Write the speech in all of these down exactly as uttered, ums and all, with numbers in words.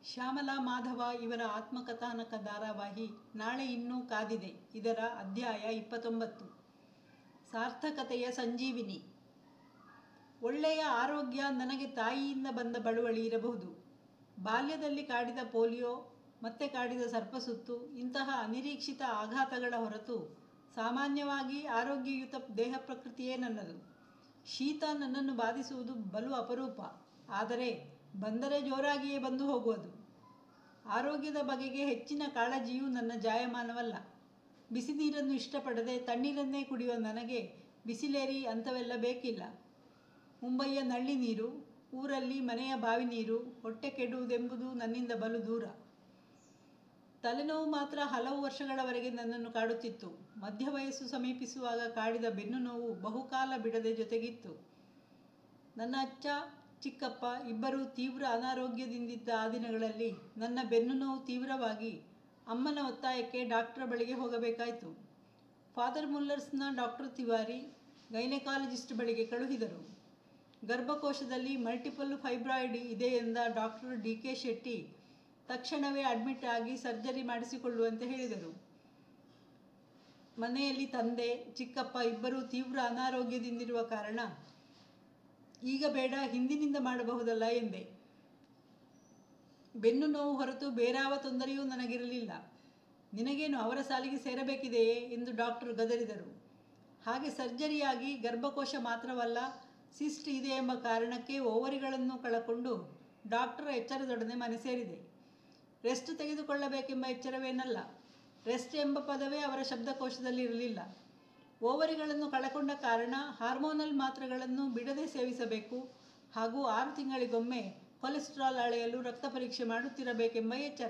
ಶ್ಯಾಮಲಾ ಮಾಧವ ಇವರ ಆತ್ಮಕಥಾನಕ ಧಾರಾವಾಹಿ ನಾಳೆ ಇನ್ನೂ ಕಾದಿದೆ. ಇದರ ಅಧ್ಯಾಯ ಇಪ್ಪತ್ತೊಂಬತ್ತು. ಸಾರ್ಥಕತೆಯ ಸಂಜೀವಿನಿ. ಒಳ್ಳೆಯ ಆರೋಗ್ಯ ನನಗೆ ತಾಯಿಯಿಂದ ಬಂದ ಬಳುವಳಿ ಇರಬಹುದು. ಬಾಲ್ಯದಲ್ಲಿ ಕಾಡಿದ ಪೋಲಿಯೋ, ಮತ್ತೆ ಕಾಡಿದ ಸರ್ಪಸುತ್ತು, ಇಂತಹ ಅನಿರೀಕ್ಷಿತ ಆಘಾತಗಳ ಹೊರತು ಸಾಮಾನ್ಯವಾಗಿ ಆರೋಗ್ಯಯುತ ದೇಹ ಪ್ರಕೃತಿಯೇ ನನ್ನದು. ಶೀತ ನನ್ನನ್ನು ಬಾಧಿಸುವುದು ಬಲು ಅಪರೂಪ. ಆದರೆ ಬಂದರೆ ಜೋರಾಗಿಯೇ ಬಂದು ಹೋಗುವುದು. ಆರೋಗ್ಯದ ಬಗೆಗೆ ಹೆಚ್ಚಿನ ಕಾಳಜಿಯೂ ನನ್ನ ಜಾಯಮಾನವಲ್ಲ. ಬಿಸಿ ನೀರನ್ನು ಇಷ್ಟಪಡದೆ ತಣ್ಣೀರನ್ನೇ ಕುಡಿಯುವ ನನಗೆ ಬಿಸಿಲೇರಿ ಅಂಥವೆಲ್ಲ ಬೇಕಿಲ್ಲ. ಮುಂಬಯಿಯ ನಳ್ಳಿ ನೀರು, ಊರಲ್ಲಿ ಮನೆಯ ಬಾವಿ ನೀರು, ಹೊಟ್ಟೆ ಕೆಡುವುದೆಂಬುದು ನನ್ನಿಂದ ಬಲು ದೂರ. ತಲೆನೋವು ಮಾತ್ರ ಹಲವು ವರ್ಷಗಳವರೆಗೆ ನನ್ನನ್ನು ಕಾಡುತ್ತಿತ್ತು. ಮಧ್ಯ ವಯಸ್ಸು ಸಮೀಪಿಸುವಾಗ ಕಾಡಿದ ಬೆನ್ನು ನೋವು ಬಹುಕಾಲ ಬಿಡದೆ ಜೊತೆಗಿತ್ತು. ನನ್ನ ಅಚ್ಚ, ಚಿಕ್ಕಪ್ಪ ಇಬ್ಬರೂ ತೀವ್ರ ಅನಾರೋಗ್ಯದಿಂದಿದ್ದ ಆ ದಿನಗಳಲ್ಲಿ ನನ್ನ ಬೆನ್ನು ನೋವು ತೀವ್ರವಾಗಿ ಅಮ್ಮನ ಒತ್ತಾಯಕ್ಕೆ ಡಾಕ್ಟರ್ ಬಳಿಗೆ ಹೋಗಬೇಕಾಯಿತು. ಫಾದರ್ ಮುಲ್ಲರ್ಸ್ನ ಡಾಕ್ಟರ್ ತಿವಾರಿ ಗೈನಕಾಲಜಿಸ್ಟ್ ಬಳಿಗೆ ಕಳುಹಿದರು. ಗರ್ಭಕೋಶದಲ್ಲಿ ಮಲ್ಟಿಪಲ್ ಫೈಬ್ರಾಯ್ಡ್ ಇದೆ ಎಂದ ಡಾಕ್ಟರ್ ಡಿ ಕೆ ಶೆಟ್ಟಿ ತಕ್ಷಣವೇ ಅಡ್ಮಿಟ್ ಆಗಿ ಸರ್ಜರಿ ಮಾಡಿಸಿಕೊಳ್ಳುವಂತೆ ಹೇಳಿದರು. ಮನೆಯಲ್ಲಿ ತಂದೆ, ಚಿಕ್ಕಪ್ಪ ಇಬ್ಬರೂ ತೀವ್ರ ಅನಾರೋಗ್ಯದಿಂದಿರುವ ಕಾರಣ ಈಗ ಬೇಡ, ಹಿಂದಿನಿಂದ ಮಾಡಬಹುದಲ್ಲ ಎಂದೆ. ಬೆನ್ನು ನೋವು ಹೊರತು ಬೇರಾವ ತೊಂದರೆಯೂ ನನಗಿರಲಿಲ್ಲ. ನಿನಗೇನು ಅವರ ಸಾಲಿಗೆ ಸೇರಬೇಕಿದೆಯೇ ಎಂದು ಡಾಕ್ಟರ್ ಗದರಿದರು. ಹಾಗೆ ಸರ್ಜರಿಯಾಗಿ ಗರ್ಭಕೋಶ ಮಾತ್ರವಲ್ಲ, ಸಿಸ್ಟ್ ಇದೆ ಎಂಬ ಕಾರಣಕ್ಕೆ ಓವರಿಗಳನ್ನು ಕಳಕೊಂಡು ಡಾಕ್ಟರ್ ಎಚ್ಚರದೊಡನೆ ಮನೆ ಸೇರಿದೆ. ರೆಸ್ಟ್ ತೆಗೆದುಕೊಳ್ಳಬೇಕೆಂಬ ಎಚ್ಚರವೇನಲ್ಲ. ರೆಸ್ಟ್ ಎಂಬ ಪದವೇ ಅವರ ಶಬ್ದಕೋಶದಲ್ಲಿ ಇರಲಿಲ್ಲ. ಓವರಿಗಳನ್ನು ಕಳಕೊಂಡ ಕಾರಣ ಹಾರ್ಮೋನಲ್ ಮಾತ್ರೆಗಳನ್ನು ಬಿಡದೆ ಸೇವಿಸಬೇಕು ಹಾಗೂ ಆರು ತಿಂಗಳಿಗೊಮ್ಮೆ ಕೊಲೆಸ್ಟ್ರಾಲ್ ಅಳೆಯಲು ರಕ್ತ ಪರೀಕ್ಷೆ ಮಾಡುತ್ತಿರಬೇಕೆಂಬ ಎಚ್ಚರ.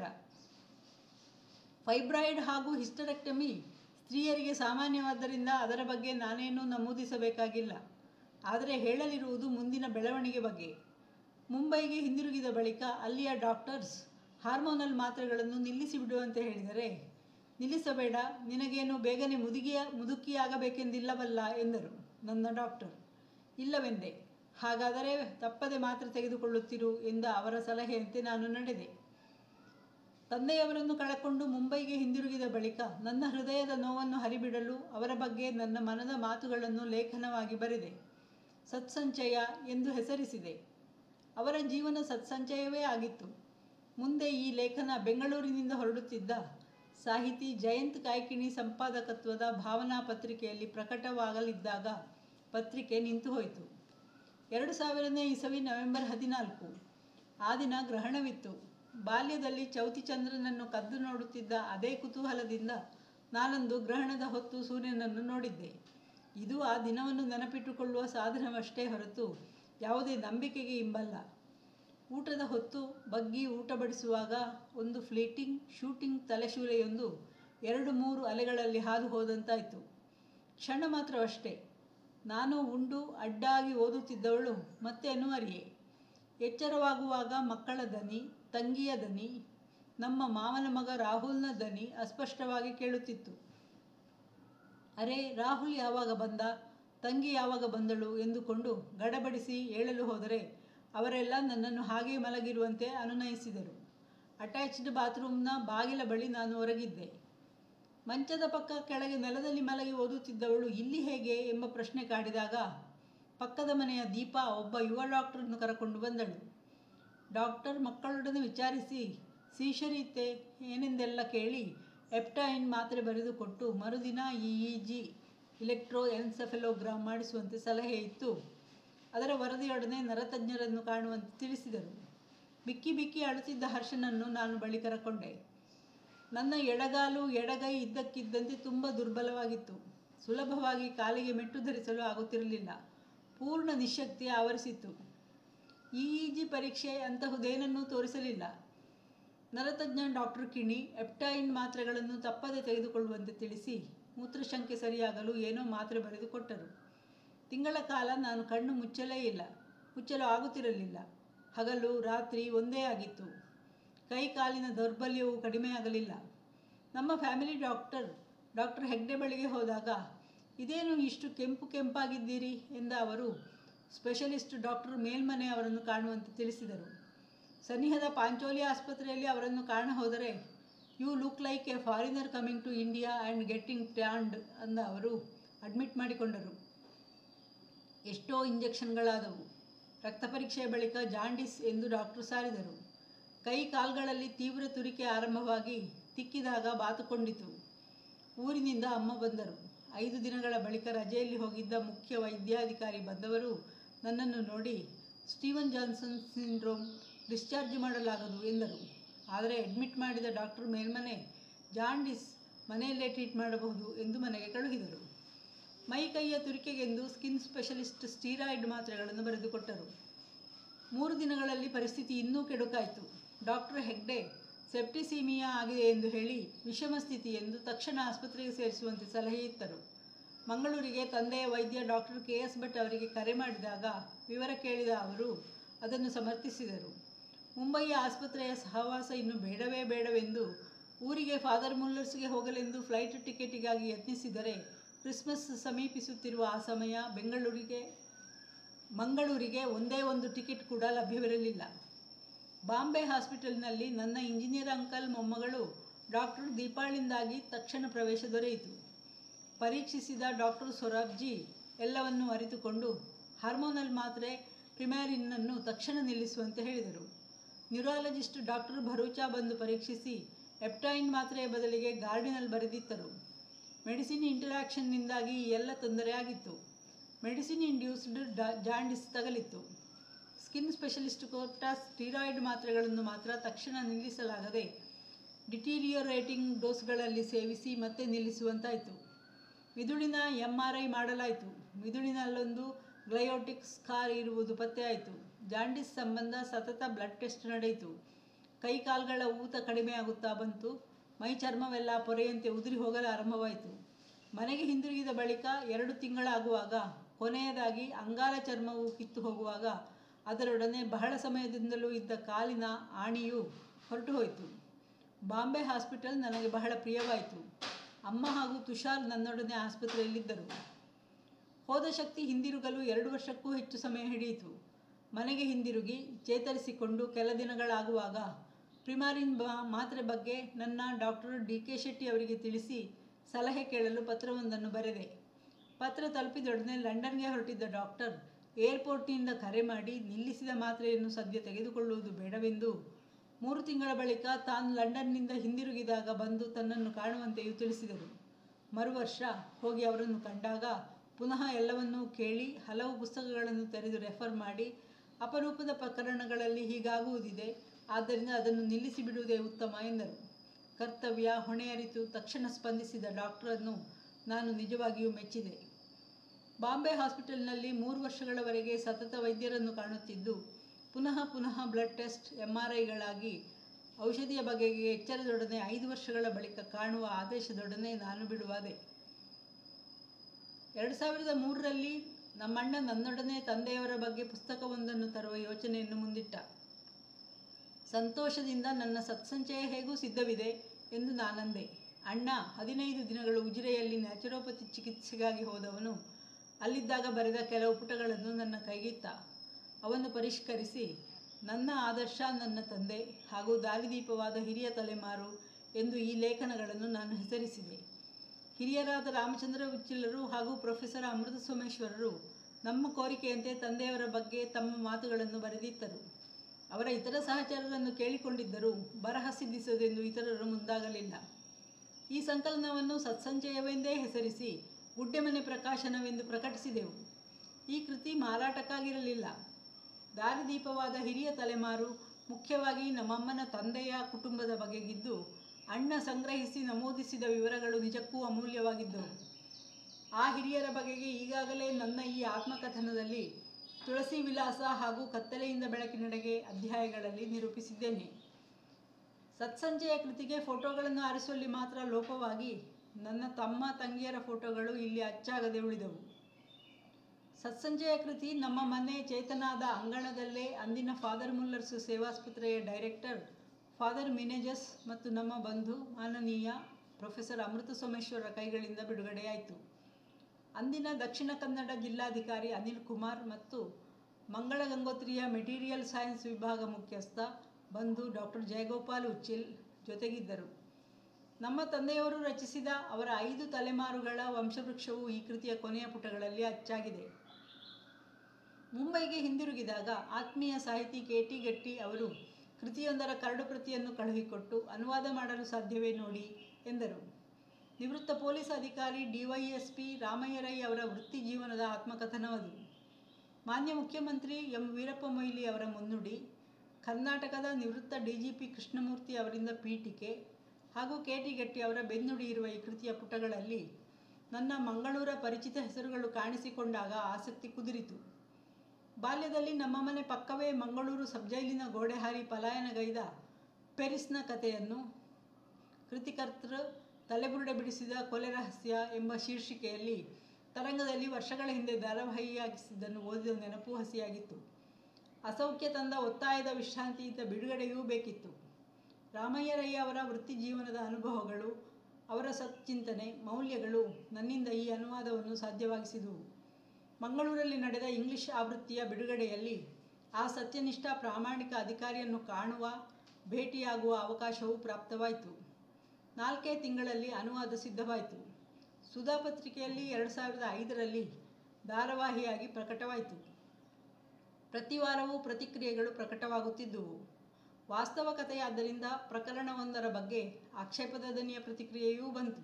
ಫೈಬ್ರಾಯ್ಡ್ ಹಾಗೂ ಹಿಸ್ಟರೆಕ್ಟಮಿ ಸ್ತ್ರೀಯರಿಗೆ ಸಾಮಾನ್ಯವಾದ್ದರಿಂದ ಅದರ ಬಗ್ಗೆ ನಾನೇನೂ ನಮೂದಿಸಬೇಕಾಗಿಲ್ಲ. ಆದರೆ ಹೇಳಲಿರುವುದು ಮುಂದಿನ ಬೆಳವಣಿಗೆ ಬಗ್ಗೆ. ಮುಂಬೈಗೆ ಹಿಂದಿರುಗಿದ ಬಳಿಕ ಅಲ್ಲಿಯ ಡಾಕ್ಟರ್ಸ್ ಹಾರ್ಮೋನಲ್ ಮಾತ್ರೆಗಳನ್ನು ನಿಲ್ಲಿಸಿ ಬಿಡುವಂತೆ ಹೇಳಿದರೆ, ನಿಲ್ಲಿಸಬೇಡ, ನಿನಗೇನು ಬೇಗನೆ ಮುದುಗಿಯ ಮುದುಕಿಯಾಗಬೇಕೆಂದಿಲ್ಲವಲ್ಲ ಎಂದರು ನನ್ನ ಡಾಕ್ಟರ್. ಇಲ್ಲವೆಂದೆ. ಹಾಗಾದರೆ ತಪ್ಪದೆ ಮಾತ್ರೆ ತೆಗೆದುಕೊಳ್ಳುತ್ತಿರು ಎಂದ ಅವರ ಸಲಹೆಯಂತೆ ನಾನು ನಡೆದೆ. ತಂದೆಯವರನ್ನು ಕಳಕೊಂಡು ಮುಂಬೈಗೆ ಹಿಂದಿರುಗಿದ ಬಳಿಕ ನನ್ನ ಹೃದಯದ ನೋವನ್ನು ಹರಿಬಿಡಲು ಅವರ ಬಗ್ಗೆ ನನ್ನ ಮನದ ಮಾತುಗಳನ್ನು ಲೇಖನವಾಗಿ ಬರೆದೆ. ಸತ್ಸಂಚಯ ಎಂದು ಹೆಸರಿಸಿದೆ. ಅವರ ಜೀವನ ಸತ್ಸಂಚಯವೇ ಆಗಿತ್ತು. ಮುಂದೆ ಈ ಲೇಖನ ಬೆಂಗಳೂರಿನಿಂದ ಹೊರಡುತ್ತಿದ್ದ ಸಾಹಿತಿ ಜಯಂತ್ ಕಾಯ್ಕಿಣಿ ಸಂಪಾದಕತ್ವದ ಭಾವನಾ ಪತ್ರಿಕೆಯಲ್ಲಿ ಪ್ರಕಟವಾಗಲಿದ್ದಾಗ ಪತ್ರಿಕೆ ನಿಂತು ಹೋಯಿತು. ಎರಡು ಸಾವಿರನೇ ಇಸವಿ ನವೆಂಬರ್ ಹದಿನಾಲ್ಕು. ಆ ದಿನ ಗ್ರಹಣವಿತ್ತು. ಬಾಲ್ಯದಲ್ಲಿ ಚೌತಿ ಚಂದ್ರನನ್ನು ಕದ್ದು ನೋಡುತ್ತಿದ್ದ ಅದೇ ಕುತೂಹಲದಿಂದ ನಾನೊಂದು ಗ್ರಹಣದ ಹೊತ್ತು ಸೂರ್ಯನನ್ನು ನೋಡಿದ್ದೆ. ಇದು ಆ ದಿನವನ್ನು ನೆನಪಿಟ್ಟುಕೊಳ್ಳುವ ಸಾಧನವಷ್ಟೇ ಹೊರತು ಯಾವುದೇ ನಂಬಿಕೆಗೆ ಇಂಬಲ್ಲ. ಊಟದ ಹೊತ್ತು ಬಗ್ಗಿ ಊಟ ಬಡಿಸುವಾಗ ಒಂದು ಫ್ಲೀಟಿಂಗ್ ಶೂಟಿಂಗ್ ತಲೆಶೂಲೆಯೊಂದು ಎರಡು ಮೂರು ಅಲೆಗಳಲ್ಲಿ ಹಾದು ಹೋದಂತಾಯಿತು. ಕ್ಷಣ ಮಾತ್ರವಷ್ಟೇ. ನಾನು ಉಂಡು ಅಡ್ಡಾಗಿ ಓದುತ್ತಿದ್ದವಳು ಮತ್ತೆ ಅನಿವಾರ್ಯೆ. ಎಚ್ಚರವಾಗುವಾಗ ಮಕ್ಕಳ ದನಿ, ತಂಗಿಯ ದನಿ, ನಮ್ಮ ಮಾವನ ಮಗ ರಾಹುಲ್ನ ದನಿ ಅಸ್ಪಷ್ಟವಾಗಿ ಕೇಳುತ್ತಿತ್ತು. ಅರೆ, ರಾಹುಲ್ ಯಾವಾಗ ಬಂದ, ತಂಗಿ ಯಾವಾಗ ಬಂದಳು ಎಂದುಕೊಂಡು ಗಡಬಡಿಸಿ ಏಳಲು ಹೋದರೆ ಅವರೆಲ್ಲ ನನ್ನನ್ನು ಹಾಗೆ ಮಲಗಿರುವಂತೆ ಅನುನಯಿಸಿದರು. ಅಟ್ಯಾಚ್ಡ್ ಬಾತ್ರೂಮ್ನ ಬಾಗಿಲ ಬಳಿ ನಾನು ಹೊರಗಿದ್ದೆ. ಮಂಚದ ಪಕ್ಕ ಕೆಳಗೆ ನೆಲದಲ್ಲಿ ಮಲಗಿ ಓದುತ್ತಿದ್ದವಳು ಇಲ್ಲಿ ಹೇಗೆ ಎಂಬ ಪ್ರಶ್ನೆ ಕಾಡಿದಾಗ ಪಕ್ಕದ ಮನೆಯ ದೀಪಾ ಒಬ್ಬ ಯುವ ಡಾಕ್ಟರನ್ನು ಕರಕೊಂಡು ಬಂದಳು. ಡಾಕ್ಟರ್ ಮಕ್ಕಳೊಡನೆ ವಿಚಾರಿಸಿ ಸೀಶರೀತೆ ಏನೆಂದೆಲ್ಲ ಕೇಳಿ ಎಪ್ಟೈನ್ ಮಾತ್ರೆ ಬರೆದು ಕೊಟ್ಟು ಮರುದಿನ E E G electroencephalogram ಮಾಡಿಸುವಂತೆ ಸಲಹೆ ಇತ್ತು. ಅದರ ವರದಿಯೊಡನೆ ನರತಜ್ಞರನ್ನು ಕಾಣುವಂತೆ ತಿಳಿಸಿದರು. ಬಿಕ್ಕಿ ಬಿಕ್ಕಿ ಅಳುತ್ತಿದ್ದ ಹರ್ಷನನ್ನು ನಾನು ಬಳಿ ಕರಕೊಂಡೆ. ನನ್ನ ಎಡಗಾಲು ಎಡಗೈ ಇದ್ದಕ್ಕಿದ್ದಂತೆ ತುಂಬ ದುರ್ಬಲವಾಗಿತ್ತು. ಸುಲಭವಾಗಿ ಕಾಲಿಗೆ ಮೆಟ್ಟು ಧರಿಸಲು ಆಗುತ್ತಿರಲಿಲ್ಲ. ಪೂರ್ಣ ನಿಶ್ಶಕ್ತಿ ಆವರಿಸಿತ್ತು. ಇ ಇ ಜಿ ಪರೀಕ್ಷೆ ಅಂತಹುದೇನನ್ನೂ ತೋರಿಸಲಿಲ್ಲ. ನರತಜ್ಞ ಡಾಕ್ಟರ್ ಕಿಣಿ ಎಪ್ಟೈನ್ ಮಾತ್ರೆಗಳನ್ನು ತಪ್ಪದೆ ತೆಗೆದುಕೊಳ್ಳುವಂತೆ ತಿಳಿಸಿ ಮೂತ್ರಶಂಕೆ ಸರಿಯಾಗಲು ಏನೋ ಮಾತ್ರೆ ಬರೆದು ಕೊಟ್ಟರು. ತಿಂಗಳ ಕಾಲ ನಾನು ಕಣ್ಣು ಮುಚ್ಚಲೇ ಇಲ್ಲ. ಮುಚ್ಚಲು ಆಗುತ್ತಿರಲಿಲ್ಲ. ಹಗಲು ರಾತ್ರಿ ಒಂದೇ ಆಗಿತ್ತು. ಕೈ ಕಾಲಿನ ದೌರ್ಬಲ್ಯವು ಕಡಿಮೆಯಾಗಲಿಲ್ಲ. ನಮ್ಮ ಫ್ಯಾಮಿಲಿ ಡಾಕ್ಟರ್ ಡಾಕ್ಟರ್ ಹೆಗ್ಡೆ ಬಳಿಗೆ ಹೋದಾಗ, ಇದೇನು ಇಷ್ಟು ಕೆಂಪು ಕೆಂಪಾಗಿದ್ದೀರಿ ಎಂದ ಅವರು ಸ್ಪೆಷಲಿಸ್ಟ್ ಡಾಕ್ಟರ್ ಮೇಲ್ಮನೆ ಅವರನ್ನು ಕಾಣುವಂತೆ ತಿಳಿಸಿದರು. ಸನಿಹದ ಪಾಂಚೋಲಿ ಆಸ್ಪತ್ರೆಯಲ್ಲಿ ಅವರನ್ನು ಕಾಣ ಹೋದರೆ, you look like a foreigner coming to India and getting tanned ಅಂದ ಅವರು ಅಡ್ಮಿಟ್ ಮಾಡಿಕೊಂಡರು. ಎಷ್ಟೋ ಇಂಜೆಕ್ಷನ್ಗಳಾದವು. ರಕ್ತ ಪರೀಕ್ಷೆಯ ಬಳಿಕ ಜಾಂಡಿಸ್ ಎಂದು ಡಾಕ್ಟರ್ ಸಾರಿದರು. ಕೈ ಕಾಲ್ಗಳಲ್ಲಿ ತೀವ್ರ ತುರಿಕೆ ಆರಂಭವಾಗಿ ತಿಕ್ಕಿದಾಗ ಬಾತುಕೊಂಡಿತು. ಊರಿನಿಂದ ಅಮ್ಮ ಬಂದರು. ಐದು ದಿನಗಳ ಬಳಿಕ ರಜೆಯಲ್ಲಿ ಹೋಗಿದ್ದ ಮುಖ್ಯ ವೈದ್ಯಾಧಿಕಾರಿ ಬಂದವರು ನನ್ನನ್ನು ನೋಡಿ, ಸ್ಟೀವನ್ ಜಾನ್ಸನ್ ಸಿಂಡ್ರೋಮ್, ಡಿಸ್ಚಾರ್ಜ್ ಮಾಡಲಾಗದು ಎಂದರು. ಆದರೆ ಅಡ್ಮಿಟ್ ಮಾಡಿದ ಡಾಕ್ಟರ್ ಮೇಲ್ಮನೆ, ಜಾಂಡಿಸ್ ಮನೆಯಲ್ಲೇ ಟ್ರೀಟ್ ಮಾಡಬಹುದು ಎಂದು ಮನೆಗೆ ಕಳುಹಿದರು. ಮೈ ಕೈಯ ತುರಿಕೆಗೆಂದು ಸ್ಕಿನ್ ಸ್ಪೆಷಲಿಸ್ಟ್ ಸ್ಟೀರಾಯ್ಡ್ ಮಾತ್ರೆಗಳನ್ನು ಬರೆದುಕೊಟ್ಟರು. ಮೂರು ದಿನಗಳಲ್ಲಿ ಪರಿಸ್ಥಿತಿ ಇನ್ನೂ ಕೆಡುಕಾಯಿತು. ಡಾಕ್ಟರ್ ಹೆಗ್ಡೆ ಸೆಪ್ಟಿಸೀಮಿಯಾ ಆಗಿದೆ ಎಂದು ಹೇಳಿ ವಿಷಮ ಸ್ಥಿತಿ ಎಂದು ತಕ್ಷಣ ಆಸ್ಪತ್ರೆಗೆ ಸೇರಿಸುವಂತೆ ಸಲಹೆ ಇತ್ತರು. ಮಂಗಳೂರಿಗೆ ತಂದೆಯ ವೈದ್ಯ ಡಾಕ್ಟರ್ ಕೆ ಎಸ್ ಭಟ್ ಅವರಿಗೆ ಕರೆ ಮಾಡಿದಾಗ ವಿವರ ಕೇಳಿದ ಅವರು ಅದನ್ನು ಸಮರ್ಥಿಸಿದರು. ಮುಂಬಯಿಯ ಆಸ್ಪತ್ರೆಯ ಸಹವಾಸ ಇನ್ನು ಬೇಡವೇ ಬೇಡವೆಂದು ಊರಿಗೆ ಫಾದರ್ ಮುಲ್ಲರ್ಸ್ಗೆ ಹೋಗಲೆಂದು ಫ್ಲೈಟ್ ಟಿಕೆಟಿಗಾಗಿ ಯತ್ನಿಸಿದರೆ, ಕ್ರಿಸ್ಮಸ್ ಸಮೀಪಿಸುತ್ತಿರುವ ಆ ಸಮಯ ಬೆಂಗಳೂರಿಗೆ ಮಂಗಳೂರಿಗೆ ಒಂದೇ ಒಂದು ಟಿಕೆಟ್ ಕೂಡ ಲಭ್ಯವಿರಲಿಲ್ಲ. ಬಾಂಬೆ ಹಾಸ್ಪಿಟಲ್ನಲ್ಲಿ ನನ್ನ ಇಂಜಿನಿಯರ್ ಅಂಕಲ್ ಮೊಮ್ಮಗಳು ಡಾಕ್ಟರ್ ದೀಪಾಳಿಂದಾಗಿ ತಕ್ಷಣ ಪ್ರವೇಶ ದೊರೆಯಿತು. ಪರೀಕ್ಷಿಸಿದ ಡಾಕ್ಟರ್ ಸೊರಾಬ್ಜಿ ಎಲ್ಲವನ್ನೂ ಅರಿತುಕೊಂಡು ಹಾರ್ಮೋನಲ್ ಮಾತ್ರೆ ಪ್ರಿಮ್ಯಾರಿನ್ನನ್ನು ತಕ್ಷಣ ನಿಲ್ಲಿಸುವಂತೆ ಹೇಳಿದರು. ನ್ಯೂರಾಲಜಿಸ್ಟ್ ಡಾಕ್ಟರ್ ಭರೂಚಾ ಬಂದು ಪರೀಕ್ಷಿಸಿ ಎಪ್ಟೈನ್ ಮಾತ್ರೆಯ ಬದಲಿಗೆ ಗಾರ್ಡಿನಲ್ ಬರೆದಿದ್ದರು. ಮೆಡಿಸಿನ್ ಇಂಟರಾಕ್ಷನ್ನಿಂದಾಗಿ ಈ ಎಲ್ಲ ತೊಂದರೆ ಆಗಿತ್ತು. ಮೆಡಿಸಿನ್ ಇಂಡ್ಯೂಸ್ಡ್ ಜಾಂಡಿಸ್ ತಗಲಿತ್ತು. ಸ್ಕಿನ್ ಸ್ಪೆಷಲಿಸ್ಟ್ ಕೊಟ್ಟ ಸ್ಟೀರಾಯ್ಡ್ ಮಾತ್ರೆಗಳನ್ನು ಮಾತ್ರ ತಕ್ಷಣ ನಿಲ್ಲಿಸಲಾಗದೆ ಡಿಟೀರಿಯೊರೇಟಿಂಗ್ ಡೋಸ್ಗಳಲ್ಲಿ ಸೇವಿಸಿ ಮತ್ತೆ ನಿಲ್ಲಿಸುವಂತಾಯಿತು. ಮಿದುಳಿನ ಎಂ ಆರ್ ಐ ಮಾಡಲಾಯಿತು. ಮಿದುಳಿನಲ್ಲೊಂದು ಗ್ಲಯೋಟಿಕ್ ಸ್ಕಾರ್ ಇರುವುದು ಪತ್ತೆಯಾಯಿತು. ಜಾಂಡಿಸ್ ಸಂಬಂಧ ಸತತ ಬ್ಲಡ್ ಟೆಸ್ಟ್ ನಡೆಯಿತು. ಕೈ ಕಾಲ್ಗಳ ಊತ ಕಡಿಮೆ ಆಗುತ್ತಾ ಬಂತು. ಮೈ ಚರ್ಮವೆಲ್ಲ ಪೊರೆಯಂತೆ ಉದುರಿ ಹೋಗಲು ಆರಂಭವಾಯಿತು. ಮನೆಗೆ ಹಿಂದಿರುಗಿದ ಬಳಿಕ ಎರಡು ತಿಂಗಳಾಗುವಾಗ ಕೊನೆಯದಾಗಿ ಅಂಗಾಲ ಚರ್ಮವು ಕಿತ್ತು ಹೋಗುವಾಗ ಅದರೊಡನೆ ಬಹಳ ಸಮಯದಿಂದಲೂ ಇದ್ದ ಕಾಲಿನ ಆಣಿಯು ಹೊರಟು ಹೋಯಿತು. ಬಾಂಬೆ ಹಾಸ್ಪಿಟಲ್ ನನಗೆ ಬಹಳ ಪ್ರಿಯವಾಯಿತು. ಅಮ್ಮ ಹಾಗೂ ತುಷಾರ್ ನನ್ನೊಡನೆ ಆಸ್ಪತ್ರೆಯಲ್ಲಿದ್ದರು. ಹೋದ ಶಕ್ತಿ ಹಿಂದಿರುಗಲು ಎರಡು ವರ್ಷಕ್ಕೂ ಹೆಚ್ಚು ಸಮಯ ಹಿಡಿಯಿತು. ಮನೆಗೆ ಹಿಂದಿರುಗಿ ಚೇತರಿಸಿಕೊಂಡು ಕೆಲ ದಿನಗಳಾಗುವಾಗ ಪ್ರಿಮಾರಿನ್ ಬ ಮಾತ್ರೆ ಬಗ್ಗೆ ನನ್ನ ಡಾಕ್ಟರ್ ಡಿ ಕೆ ಶೆಟ್ಟಿ ಅವರಿಗೆ ತಿಳಿಸಿ ಸಲಹೆ ಕೇಳಲು ಪತ್ರವೊಂದನ್ನು ಬರೆದೆ. ಪತ್ರ ತಲುಪಿದೊಡನೆ ಲಂಡನ್ಗೆ ಹೊರಟಿದ್ದ ಡಾಕ್ಟರ್ ಏರ್ಪೋರ್ಟ್ನಿಂದ ಕರೆ ಮಾಡಿ ನಿಲ್ಲಿಸಿದ ಮಾತ್ರೆಯನ್ನು ಸದ್ಯ ತೆಗೆದುಕೊಳ್ಳುವುದು ಬೇಡವೆಂದು, ಮೂರು ತಿಂಗಳ ಬಳಿಕ ತಾನು ಲಂಡನ್ನಿಂದ ಹಿಂದಿರುಗಿದಾಗ ಬಂದು ತನ್ನನ್ನು ಕಾಣುವಂತೆಯೂ ತಿಳಿಸಿದರು. ಮರುವರ್ಷ ಹೋಗಿ ಅವರನ್ನು ಕಂಡಾಗ ಪುನಃ ಎಲ್ಲವನ್ನೂ ಕೇಳಿ ಹಲವು ಪುಸ್ತಕಗಳನ್ನು ತೆರೆದು ರೆಫರ್ ಮಾಡಿ, ಅಪರೂಪದ ಪ್ರಕರಣಗಳಲ್ಲಿ ಹೀಗಾಗುವುದಿದೆ, ಆದ್ದರಿಂದ ಅದನ್ನು ನಿಲ್ಲಿಸಿ ಬಿಡುವುದೇ ಉತ್ತಮ ಎಂದರು. ಕರ್ತವ್ಯ ಹೊಣೆ ಅರಿತು ತಕ್ಷಣ ಸ್ಪಂದಿಸಿದ ಡಾಕ್ಟರನ್ನು ನಾನು ನಿಜವಾಗಿಯೂ ಮೆಚ್ಚಿದೆ. ಬಾಂಬೆ ಹಾಸ್ಪಿಟಲ್ನಲ್ಲಿ ಮೂರು ವರ್ಷಗಳವರೆಗೆ ಸತತ ವೈದ್ಯರನ್ನು ಕಾಣುತ್ತಿದ್ದು, ಪುನಃ ಪುನಃ ಬ್ಲಡ್ ಟೆಸ್ಟ್, ಎಂ ಆರ್ ಐಗಳಾಗಿ ಔಷಧಿಯ ಬಗೆಗೆ ಎಚ್ಚರದೊಡನೆ ಐದು ವರ್ಷಗಳ ಬಳಿಕ ಕಾಣುವ ಆದೇಶದೊಡನೆ ನಾನು ಬಿಡುವಾದೆ. ಎರಡು ಸಾವಿರದ ಮೂರರಲ್ಲಿ ನಮ್ಮಣ್ಣ ನನ್ನೊಡನೆ ತಂದೆಯವರ ಬಗ್ಗೆ ಪುಸ್ತಕವೊಂದನ್ನು ತರುವ ಯೋಚನೆಯನ್ನು ಮುಂದಿಟ್ಟ. ಸಂತೋಷದಿಂದ ನನ್ನ ಸತ್ಸಂಚಯ ಹೇಗೂ ಸಿದ್ಧವಿದೆ ಎಂದು ನಾನಂದೆ. ಅಣ್ಣ ಹದಿನೈದು ದಿನಗಳು ಉಜಿರೆಯಲ್ಲಿ ನ್ಯಾಚುರೋಪತಿ ಚಿಕಿತ್ಸೆಗಾಗಿ ಹೋದವನು ಅಲ್ಲಿದ್ದಾಗ ಬರೆದ ಕೆಲವು ಪುಟಗಳನ್ನು ನನ್ನ ಕೈಗಿತ್ತ. ಅವನ್ನು ಪರಿಷ್ಕರಿಸಿ ನನ್ನ ಆದರ್ಶ, ನನ್ನ ತಂದೆ ಹಾಗೂ ದಾರಿದೀಪವಾದ ಹಿರಿಯ ತಲೆಮಾರು ಎಂದು ಈ ಲೇಖನಗಳನ್ನು ನಾನು ಹೆಸರಿಸಿದೆ. ಹಿರಿಯರಾದ ರಾಮಚಂದ್ರ ಉಚ್ಚಿಲರು ಹಾಗೂ ಪ್ರೊಫೆಸರ್ ಅಮೃತ ಸೋಮೇಶ್ವರರು ನಮ್ಮ ಕೋರಿಕೆಯಂತೆ ತಂದೆಯವರ ಬಗ್ಗೆ ತಮ್ಮ ಮಾತುಗಳನ್ನು ಬರೆದಿದ್ದರು. ಅವರ ಇತರ ಸಹಚರರನ್ನು ಕೇಳಿಕೊಂಡಿದ್ದರೂ ಬರಹ ಸಿದ್ಧಿಸೋದೆಂದು ಇತರರು ಮುಂದಾಗಲಿಲ್ಲ. ಈ ಸಂಕಲನವನ್ನು ಸತ್ಸಂಚಯವೆಂದೇ ಹೆಸರಿಸಿ ಗುಡ್ಡೆಮನೆ ಪ್ರಕಾಶನವೆಂದು ಪ್ರಕಟಿಸಿದೆವು. ಈ ಕೃತಿ ಮಾರಾಟಕ್ಕಾಗಿರಲಿಲ್ಲ. ದಾರಿದೀಪವಾದ ಹಿರಿಯ ತಲೆಮಾರು ಮುಖ್ಯವಾಗಿ ನಮ್ಮಮ್ಮನ ತಂದೆಯ ಕುಟುಂಬದ ಬಗೆಗಿದ್ದು, ಅಣ್ಣ ಸಂಗ್ರಹಿಸಿ ನಮೂದಿಸಿದ ವಿವರಗಳು ನಿಜಕ್ಕೂ ಅಮೂಲ್ಯವಾಗಿದ್ದವು. ಆ ಹಿರಿಯರ ಬಗೆಗೆ ಈಗಾಗಲೇ ನನ್ನ ಈ ಆತ್ಮಕಥನದಲ್ಲಿ ತುಳಸಿ ವಿಲಾಸ ಹಾಗೂ ಕತ್ತಲೆಯಿಂದ ಬೆಳಕಿನೆಡೆಗೆ ಅಧ್ಯಾಯಗಳಲ್ಲಿ ನಿರೂಪಿಸಿದ್ದೇನೆ. ಸತ್ಸಂಚಯ ಕೃತಿಗೆ ಫೋಟೋಗಳನ್ನು ಆರಿಸುವಲ್ಲಿ ಮಾತ್ರ ಲೋಪವಾಗಿ ನನ್ನ ತಮ್ಮ ತಂಗಿಯರ ಫೋಟೋಗಳು ಇಲ್ಲಿ ಅಚ್ಚಾಗದೆ ಉಳಿದವು. ಸತ್ಸಂಚಯ ಕೃತಿ ನಮ್ಮ ಮನೆ ಚೇತನಾದ ಅಂಗಣದಲ್ಲೇ ಅಂದಿನ ಫಾದರ್ ಮುಲ್ಲರ್ಸ್ ಸೇವಾಸ್ಪತ್ರೆಯ ಡೈರೆಕ್ಟರ್ ಫಾದರ್ ಮಿನೆಜಸ್ ಮತ್ತು ನಮ್ಮ ಬಂಧು ಮಾನನೀಯ ಪ್ರೊಫೆಸರ್ ಅಮೃತ ಸೋಮೇಶ್ವರ ಕೈಗಳಿಂದ ಬಿಡುಗಡೆಯಾಯಿತು. ಅಂದಿನ ದಕ್ಷಿಣ ಕನ್ನಡ ಜಿಲ್ಲಾಧಿಕಾರಿ ಅನಿಲ್ ಕುಮಾರ್ ಮತ್ತು ಮಂಗಳ ಗಂಗೋತ್ರಿಯ ಮೆಟೀರಿಯಲ್ ಸೈನ್ಸ್ ವಿಭಾಗ ಮುಖ್ಯಸ್ಥ ಬಂಧು ಡಾಕ್ಟರ್ ಜಯಗೋಪಾಲ್ ಉಚ್ಚಿಲ್ ಜೊತೆಗಿದ್ದರು. ನಮ್ಮ ತಂದೆಯವರು ರಚಿಸಿದ ಅವರ ಐದು ತಲೆಮಾರುಗಳ ವಂಶವೃಕ್ಷವು ಈ ಕೃತಿಯ ಕೊನೆಯ ಪುಟಗಳಲ್ಲಿ ಅಚ್ಚಾಗಿದೆ. ಮುಂಬೈಗೆ ಹಿಂದಿರುಗಿದಾಗ ಆತ್ಮೀಯ ಸಾಹಿತಿ ಕೆ ಟಿ ಗಟ್ಟಿ ಅವರು ಕೃತಿಯೊಂದರ ಕರಡು ಪ್ರತಿಯನ್ನು ಕಳುಹಿಕೊಟ್ಟು ಅನುವಾದ ಮಾಡಲು ಸಾಧ್ಯವೇ ನೋಡಿ ಎಂದರು. ನಿವೃತ್ತ ಪೊಲೀಸ್ ಅಧಿಕಾರಿ D Y S P Ramaiah Rai ಅವರ ವೃತ್ತಿ ಜೀವನದ ಆತ್ಮಕಥನವದು. ಮಾನ್ಯ ಮುಖ್ಯಮಂತ್ರಿ ಎಂ ವೀರಪ್ಪ ಮೊಯ್ಲಿ ಅವರ ಮುನ್ನುಡಿ, ಕರ್ನಾಟಕದ ನಿವೃತ್ತ ಡಿ ಜಿ ಪಿ ಕೃಷ್ಣಮೂರ್ತಿ ಅವರಿಂದ ಪೀಠಿಕೆ ಹಾಗೂ ಕೆ ಟಿ ಗಟ್ಟಿ ಅವರ ಬೆನ್ನುಡಿ ಇರುವ ಈ ಕೃತಿಯ ಪುಟಗಳಲ್ಲಿ ನನ್ನ ಮಂಗಳೂರ ಪರಿಚಿತ ಹೆಸರುಗಳು ಕಾಣಿಸಿಕೊಂಡಾಗ ಆಸಕ್ತಿ ಕುದುರಿತು. ಬಾಲ್ಯದಲ್ಲಿ ನಮ್ಮ ಮನೆ ಪಕ್ಕವೇ ಮಂಗಳೂರು ಸಬ್ಜೈಲಿನ ಗೋಡೆ ಹಾರಿ ಪಲಾಯನಗೈದ ಪೆರಿಸ್ನ ಕಥೆಯನ್ನು ಕೃತಿಕರ್ತೃ ತಲೆಬುರುಡೆ ಬಿಡಿಸಿದ ಕೊಲೆ ರಹಸ್ಯ ಎಂಬ ಶೀರ್ಷಿಕೆಯಲ್ಲಿ ತರಂಗದಲ್ಲಿ ವರ್ಷಗಳ ಹಿಂದೆ ಧಾರಾವಾಹಿಯಾಗಿಸಿದ್ದನ್ನು ಓದಿದ ನೆನಪು ಹಸಿಯಾಗಿತ್ತು. ಅಸೌಖ್ಯ ತಂದ ಒತ್ತಾಯದ ವಿಶ್ರಾಂತಿಯಿಂದ ಬಿಡುಗಡೆಯೂ ಬೇಕಿತ್ತು. ರಾಮಯ್ಯ ರೈ ಅವರ ವೃತ್ತಿ ಜೀವನದ ಅನುಭವಗಳು, ಅವರ ಸಚ್ಚಿಂತನೆ, ಮೌಲ್ಯಗಳು ನನ್ನಿಂದ ಈ ಅನುವಾದವನ್ನು ಸಾಧ್ಯವಾಗಿಸಿದುವು. ಮಂಗಳೂರಲ್ಲಿ ನಡೆದ ಇಂಗ್ಲಿಷ್ ಆವೃತ್ತಿಯ ಬಿಡುಗಡೆಯಲ್ಲಿ ಆ ಸತ್ಯನಿಷ್ಠ ಪ್ರಾಮಾಣಿಕ ಅಧಿಕಾರಿಯನ್ನು ಕಾಣುವ, ಭೇಟಿಯಾಗುವ ಅವಕಾಶವೂ ಪ್ರಾಪ್ತವಾಯಿತು. ನಾಲ್ಕೇ ತಿಂಗಳಲ್ಲಿ ಅನುವಾದ ಸಿದ್ಧವಾಯಿತು. ಸುಧಾ ಪತ್ರಿಕೆಯಲ್ಲಿ ಎರಡು ಸಾವಿರದ ಐದರಲ್ಲಿ ಧಾರಾವಾಹಿಯಾಗಿ ಪ್ರಕಟವಾಯಿತು. ಪ್ರತಿ ವಾರವೂ ಪ್ರತಿಕ್ರಿಯೆಗಳು ಪ್ರಕಟವಾಗುತ್ತಿದ್ದುವು. ವಾಸ್ತವ ಕಥೆಯಾದ್ದರಿಂದ ಪ್ರಕರಣವೊಂದರ ಬಗ್ಗೆ ಆಕ್ಷೇಪದ ದನಿಯ ಪ್ರತಿಕ್ರಿಯೆಯೂ ಬಂತು.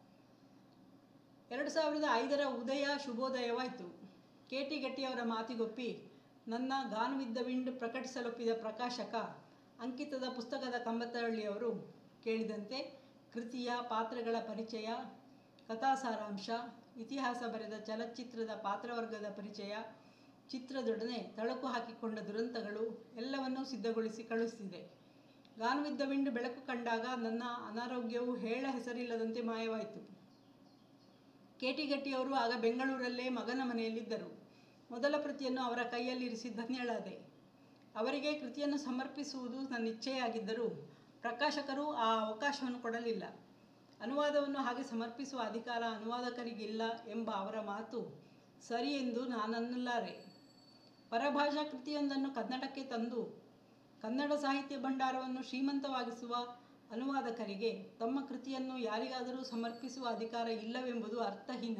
ಎರಡು ಸಾವಿರದ ಐದರ ಉದಯ ಶುಭೋದಯವಾಯಿತು. ಕೆ ಟಿ ಗಟ್ಟಿಯವರ ಮಾತಿಗೊಪ್ಪಿ ನನ್ನ ಗಾನ್ ವಿತ್ ದ ವಿಂಡ್ ಪ್ರಕಟಿಸಲೊಪ್ಪಿದ ಪ್ರಕಾಶಕ ಅಂಕಿತದ ಪುಸ್ತಕದ ಕಂಬತ್ತಹಳ್ಳಿಯವರು ಕೇಳಿದಂತೆ ಕೃತಿಯ ಪಾತ್ರಗಳ ಪರಿಚಯ, ಕಥಾ ಸಾರಾಂಶ, ಇತಿಹಾಸ ಬರೆದ ಚಲಚ್ಚಿತ್ರದ ಪಾತ್ರವರ್ಗದ ಪರಿಚಯ, ಚಿತ್ರದೊಡನೆ ತಳಕು ಹಾಕಿಕೊಂಡ ದುರಂತಗಳು ಎಲ್ಲವನ್ನೂ ಸಿದ್ಧಗೊಳಿಸಿ ಕಳುಹಿಸಿದೆ. ಗಾನ್ ವಿತ್ ದ ವಿಂಡ್ ಬೆಳಕು ಕಂಡಾಗ ನನ್ನ ಅನಾರೋಗ್ಯವು ಹೇಳ ಹೆಸರಿಲ್ಲದಂತೆ ಮಾಯವಾಯಿತು. ಕೆ ಟಿ ಗಟ್ಟಿಯವರು ಆಗ ಬೆಂಗಳೂರಲ್ಲೇ ಮಗನ ಮನೆಯಲ್ಲಿದ್ದರು. ಮೊದಲ ಪ್ರತಿಯನ್ನು ಅವರ ಕೈಯಲ್ಲಿರಿಸಿ ಧನ್ಯಳಾದೆ. ಅವರಿಗೆ ಕೃತಿಯನ್ನು ಸಮರ್ಪಿಸುವುದು ನನ್ನ ಇಚ್ಛೆಯಾಗಿದ್ದರೂ ಪ್ರಕಾಶಕರು ಆ ಅವಕಾಶವನ್ನು ಕೊಡಲಿಲ್ಲ. ಅನುವಾದವನ್ನು ಹಾಗೆ ಸಮರ್ಪಿಸುವ ಅಧಿಕಾರ ಅನುವಾದಕರಿಗಿಲ್ಲ ಎಂಬ ಅವರ ಮಾತು ಸರಿ ಎಂದು ನಾನನ್ನಲಾರೆ. ಪರಭಾಷಾ ಕೃತಿಯೊಂದನ್ನು ಕನ್ನಡಕ್ಕೆ ತಂದು ಕನ್ನಡ ಸಾಹಿತ್ಯ ಭಂಡಾರವನ್ನು ಶ್ರೀಮಂತವಾಗಿಸುವ ಅನುವಾದಕರಿಗೆ ತಮ್ಮ ಕೃತಿಯನ್ನು ಯಾರಿಗಾದರೂ ಸಮರ್ಪಿಸುವ ಅಧಿಕಾರ ಇಲ್ಲವೆಂಬುದು ಅರ್ಥಹೀನ.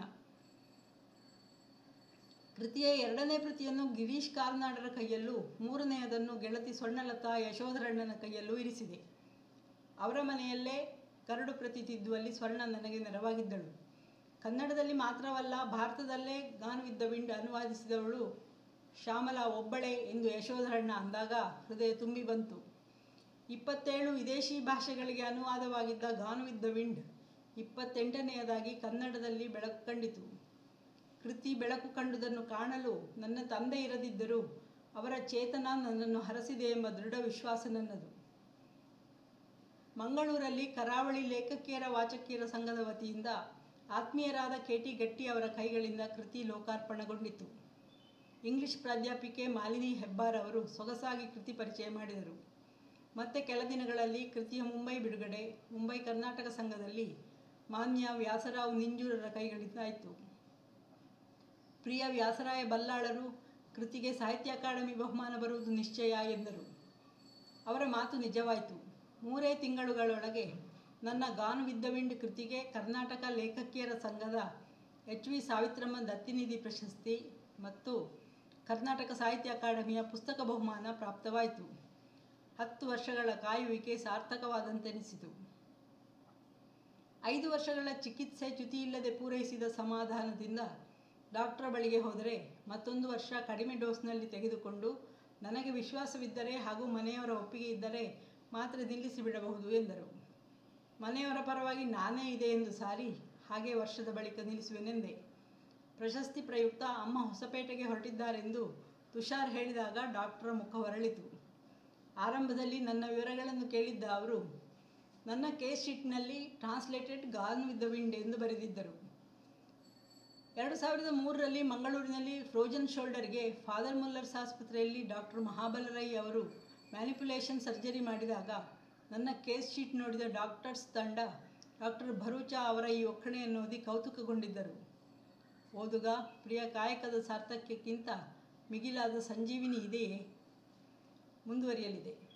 ಕೃತಿಯ ಎರಡನೇ ಪ್ರತಿಯನ್ನು ಗಿರೀಶ್ ಕಾರ್ನಾಡರ ಕೈಯಲ್ಲೂ ಮೂರನೆಯದನ್ನು ಗೆಳತಿ ಸ್ವರ್ಣಲತಾ ಯಶೋಧರಣ್ಣನ ಕೈಯಲ್ಲೂ ಇರಿಸಿದೆ. ಅವರ ಮನೆಯಲ್ಲೇ ಕರಡು ಪ್ರತಿ ತಿದ್ದುವಲ್ಲಿ ಸ್ವರ್ಣ ನನಗೆ ನೆರವಾಗಿದ್ದಳು. ಕನ್ನಡದಲ್ಲಿ ಮಾತ್ರವಲ್ಲ, ಭಾರತದಲ್ಲೇ ಗಾನ್ ವಿತ್ ದ ವಿಂಡ್ ಅನುವಾದಿಸಿದವಳು ಶ್ಯಾಮಲಾ ಒಬ್ಬಳೇ ಎಂದು ಯಶೋಧರಣ್ಣ ಅಂದಾಗ ಹೃದಯ ತುಂಬಿ ಬಂತು. ಇಪ್ಪತ್ತೇಳು ವಿದೇಶಿ ಭಾಷೆಗಳಿಗೆ ಅನುವಾದವಾಗಿದ್ದ ಗಾನ್ ವಿತ್ ದ ವಿಂಡ್ ಇಪ್ಪತ್ತೆಂಟನೆಯದಾಗಿ ಕನ್ನಡದಲ್ಲಿ ಬೆಳಕು ಕಂಡಿತು. ಕೃತಿ ಬೆಳಕು ಕಂಡುದನ್ನು ಕಾಣಲು ನನ್ನ ತಂದೆ ಇರದಿದ್ದರೂ ಅವರ ಚೇತನ ನನ್ನನ್ನು ಹರಸಿದೆ ಎಂಬ ದೃಢ ವಿಶ್ವಾಸ ನನ್ನದು. ಮಂಗಳೂರಲ್ಲಿ ಕರಾವಳಿ ಲೇಖಕಿಯರ ವಾಚಕಿಯರ ಸಂಘದ ವತಿಯಿಂದ ಆತ್ಮೀಯರಾದ ಕೆ ಟಿ ಗಟ್ಟಿ ಅವರ ಕೈಗಳಿಂದ ಕೃತಿ ಲೋಕಾರ್ಪಣೆಗೊಂಡಿತು. ಇಂಗ್ಲಿಷ್ ಪ್ರಾಧ್ಯಾಪಿಕೆ ಮಾಲಿನಿ ಹೆಬ್ಬಾರ್ ಅವರು ಸೊಗಸಾಗಿ ಕೃತಿ ಪರಿಚಯ ಮಾಡಿದರು. ಮತ್ತೆ ಕೆಲ ದಿನಗಳಲ್ಲಿ ಕೃತಿಯ ಮುಂಬೈ ಬಿಡುಗಡೆ ಮುಂಬೈ ಕರ್ನಾಟಕ ಸಂಘದಲ್ಲಿ ಮಾನ್ಯ ವ್ಯಾಸರಾವ್ ನಿಂಜೂರರ ಕೈಗಳಿಂದ ಆಯಿತು. ಪ್ರಿಯ ವ್ಯಾಸರಾಯ ಬಲ್ಲಾಳರು ಕೃತಿಗೆ ಸಾಹಿತ್ಯ ಅಕಾಡೆಮಿ ಬಹುಮಾನ ಬರುವುದು ನಿಶ್ಚಯ ಎಂದರು. ಅವರ ಮಾತು ನಿಜವಾಯಿತು. ಮೂರೇ ತಿಂಗಳುಗಳೊಳಗೆ ನನ್ನ ಗಾನ್ ವಿತ್ ದ ವಿಂಡ್ ಕೃತಿಗೆ ಕರ್ನಾಟಕ ಲೇಖಕಿಯರ ಸಂಘದ ಎಚ್ ವಿ ಸಾವಿತ್ರಮ್ಮ ದತ್ತಿನಿಧಿ ಪ್ರಶಸ್ತಿ ಮತ್ತು ಕರ್ನಾಟಕ ಸಾಹಿತ್ಯ ಅಕಾಡೆಮಿಯ ಪುಸ್ತಕ ಬಹುಮಾನ ಪ್ರಾಪ್ತವಾಯಿತು. ಹತ್ತು ವರ್ಷಗಳ ಕಾಯುವಿಕೆ ಸಾರ್ಥಕವಾದಂತೆನಿಸಿತು. ಐದು ವರ್ಷಗಳ ಚಿಕಿತ್ಸೆ ಚ್ಯುತಿಯಿಲ್ಲದೆ ಪೂರೈಸಿದ ಸಮಾಧಾನದಿಂದ ಡಾಕ್ಟರ್ ಬಳಿಗೆ ಹೋದರೆ ಮತ್ತೊಂದು ವರ್ಷ ಕಡಿಮೆ ಡೋಸ್ನಲ್ಲಿ ತೆಗೆದುಕೊಂಡು ನನಗೆ ವಿಶ್ವಾಸವಿದ್ದರೆ ಹಾಗೂ ಮನೆಯವರ ಒಪ್ಪಿಗೆ ಇದ್ದರೆ ಮಾತ್ರ ನಿಲ್ಲಿಸಿ ಬಿಡಬಹುದು ಎಂದರು. ಮನೆಯವರ ಪರವಾಗಿ ನಾನೇ ಇದೆ ಎಂದು ಸಾರಿ ಹಾಗೆ ವರ್ಷದ ಬಳಿಕ ನಿಲ್ಲಿಸುವೆನೆಂದೆ. ಪ್ರಶಸ್ತಿ ಪ್ರಯುಕ್ತ ಅಮ್ಮ ಹೊಸಪೇಟೆಗೆ ಹೊರಟಿದ್ದಾರೆಂದು ತುಷಾರ್ ಹೇಳಿದಾಗ ಡಾಕ್ಟರ ಮುಖ ಹೊರಳಿತು. ಆರಂಭದಲ್ಲಿ ನನ್ನ ವಿವರಗಳನ್ನು ಕೇಳಿದ್ದ ಅವರು ನನ್ನ ಕೇಸ್ ಶೀಟ್ನಲ್ಲಿ translated gone with the wind ಎಂದು ಬರೆದಿದ್ದರು. ಎರಡು ಸಾವಿರದ ಮೂರರಲ್ಲಿ ಮಂಗಳೂರಿನಲ್ಲಿ ಫ್ರೋಜನ್ ಶೋಲ್ಡರ್ಗೆ ಫಾದರ್ ಮುಲ್ಲರ್ಸ್ ಆಸ್ಪತ್ರೆಯಲ್ಲಿ ಡಾಕ್ಟರ್ ಮಹಾಬಲ ರೈ ಅವರು ಮ್ಯಾನಿಪುಲೇಷನ್ ಸರ್ಜರಿ ಮಾಡಿದಾಗ ನನ್ನ ಕೇಸ್ ಶೀಟ್ ನೋಡಿದ ಡಾಕ್ಟರ್ಸ್ ತಂಡ ಡಾಕ್ಟರ್ ಭರೂಚಾ ಅವರ ಈ ಒಕ್ಕಣೆಯನ್ನು ಓದಿ ಕೌತುಕಗೊಂಡಿದ್ದರು. ಓದುಗ, ಪ್ರಿಯ ಕಾಯಕದ ಸಾರ್ಥಕ್ಯಕ್ಕಿಂತ ಮಿಗಿಲಾದ ಸಂಜೀವಿನಿ ಇದೆಯೇ? ಮುಂದುವರಿಯಲಿದೆ.